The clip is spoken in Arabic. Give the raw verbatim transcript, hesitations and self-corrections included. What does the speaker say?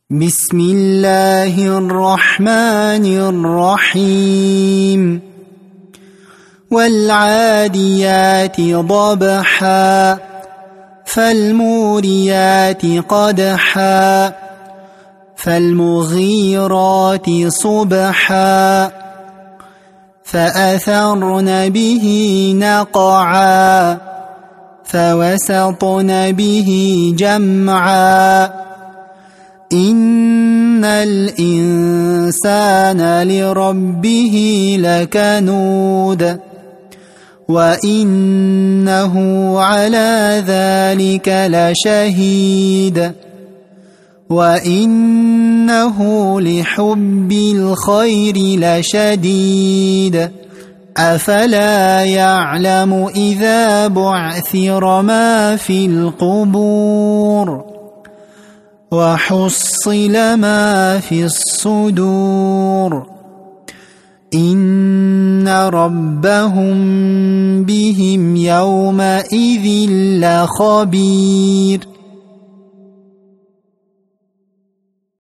بسم الله الرحمن الرحيم والعاديات ضبحا فالموريات قدحا فالمغيرات صبحا فأثرن به نقعا فوسطن به جمعا إن الإنسان لربه لكنود وإنه على ذلك لشهيد وإنه لحب الخير لشديد أفلا يعلم إذا بعثر ما في القبور وحصل ما في الصدور إن ربهم بهم يومئذ لخبير